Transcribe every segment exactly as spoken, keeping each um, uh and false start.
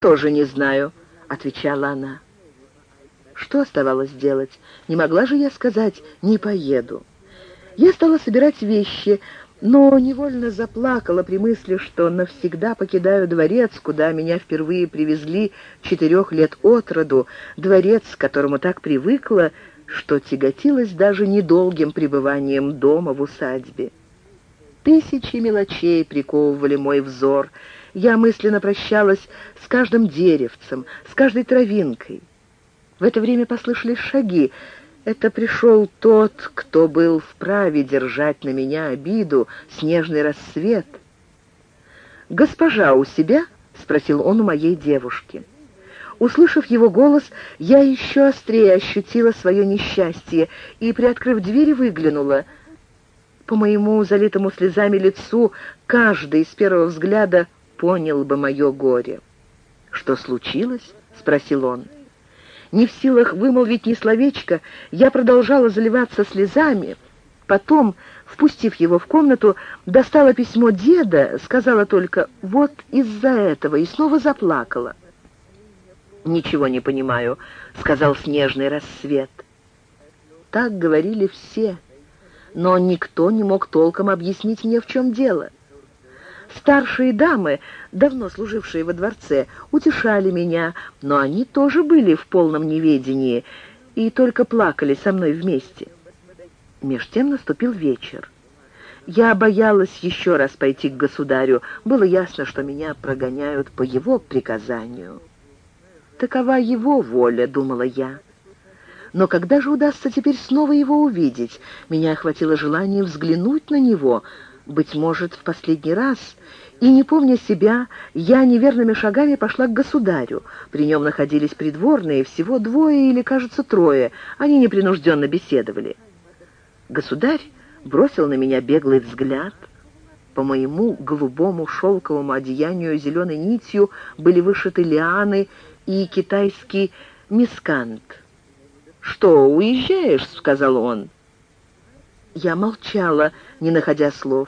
«Тоже не знаю», — отвечала она. Что оставалось делать? Не могла же я сказать «не поеду». Я стала собирать вещи, но невольно заплакала при мысли, что навсегда покидаю дворец, куда меня впервые привезли четырех лет от роду, дворец, к которому так привыкла, что тяготилась даже недолгим пребыванием дома в усадьбе. Тысячи мелочей приковывали мой взор. Я мысленно прощалась с каждым деревцем, с каждой травинкой. В это время послышались шаги. Это пришел тот, кто был вправе держать на меня обиду, снежный рассвет. «Госпожа у себя?» — спросил он у моей девушки. Услышав его голос, я еще острее ощутила свое несчастье и, приоткрыв дверь, выглянула. По моему залитому слезами лицу каждый с первого взгляда понял бы мое горе. «Что случилось?» — спросил он. Не в силах вымолвить ни словечко, я продолжала заливаться слезами. Потом, впустив его в комнату, достала письмо деда, сказала только «вот из-за этого» и снова заплакала. «Ничего не понимаю», — сказал снежный рассвет. Так говорили все, но никто не мог толком объяснить мне, в чем дело. Старшие дамы, давно служившие во дворце, утешали меня, но они тоже были в полном неведении и только плакали со мной вместе. Меж тем наступил вечер. Я боялась еще раз пойти к государю. Было ясно, что меня прогоняют по его приказанию. Такова его воля, думала я. Но когда же удастся теперь снова его увидеть? Меня охватило желание взглянуть на него, быть может, в последний раз, и, не помня себя, я неверными шагами пошла к государю. При нем находились придворные, всего двое или, кажется, трое. Они непринужденно беседовали. Государь бросил на меня беглый взгляд. По моему голубому шелковому одеянию зеленой нитью были вышиты лианы и китайский мискант. «Что, уезжаешь?» — сказал он. Я молчала, не находя слов.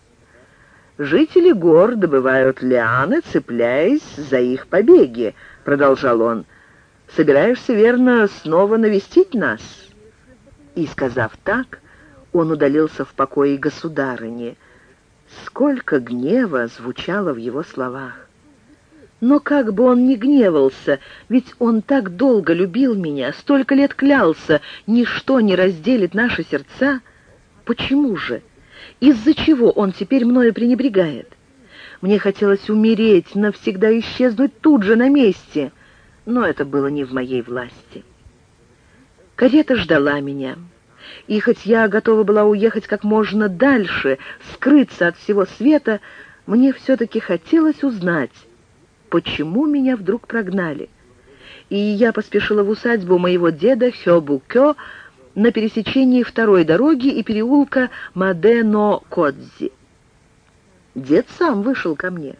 «Жители гор добывают лианы, цепляясь за их побеги», — продолжал он. «Собираешься, верно, снова навестить нас?» И, сказав так, он удалился в покое государыни. Сколько гнева звучало в его словах! Но как бы он ни гневался, ведь он так долго любил меня, столько лет клялся, ничто не разделит наши сердца. Почему же? Из-за чего он теперь мною пренебрегает? Мне хотелось умереть, навсегда исчезнуть тут же на месте, но это было не в моей власти. Карета ждала меня, и хоть я готова была уехать как можно дальше, скрыться от всего света, мне все-таки хотелось узнать, почему меня вдруг прогнали. И я поспешила в усадьбу моего деда Хёбу-кё на пересечении второй дороги и переулка Маде-но-Кодзи. Дед сам вышел ко мне.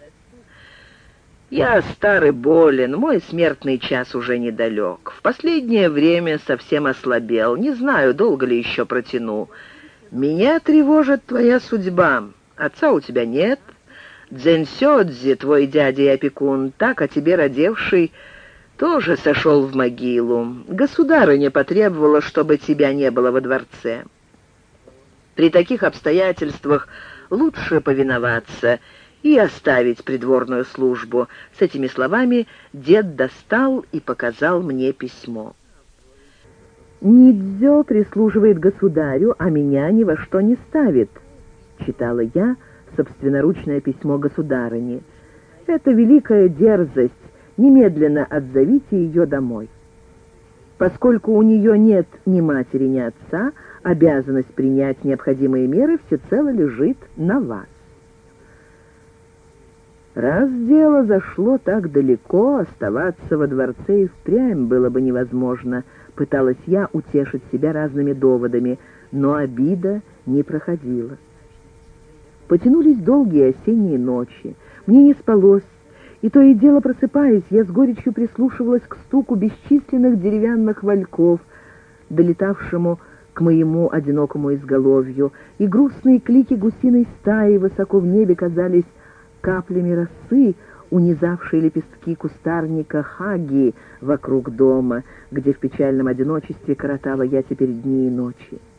«Я стар и болен, мой смертный час уже недалек. В последнее время совсем ослабел, не знаю, долго ли еще протяну. Меня тревожит твоя судьба. Отца у тебя нет. Дзэнсёдзи, твой дядя и опекун, так о тебе родевший, тоже сошел в могилу. Государыня потребовала, чтобы тебя не было во дворце. При таких обстоятельствах лучше повиноваться и оставить придворную службу». С этими словами дед достал и показал мне письмо. «Нидзё прислуживает государю, а меня ни во что не ставит», — читала я собственноручное письмо государыни. «Это великая дерзость. Немедленно отзовите ее домой. Поскольку у нее нет ни матери, ни отца, обязанность принять необходимые меры всецело лежит на вас». Раз дело зашло так далеко, оставаться во дворце и впрямь было бы невозможно. Пыталась я утешить себя разными доводами, но обида не проходила. Потянулись долгие осенние ночи. Мне не спалось, и то и дело просыпаясь, я с горечью прислушивалась к стуку бесчисленных деревянных вальков, долетавшему к моему одинокому изголовью, и грустные клики гусиной стаи высоко в небе казались каплями росы, унизавшие лепестки кустарника хаги вокруг дома, где в печальном одиночестве коротала я теперь дни и ночи.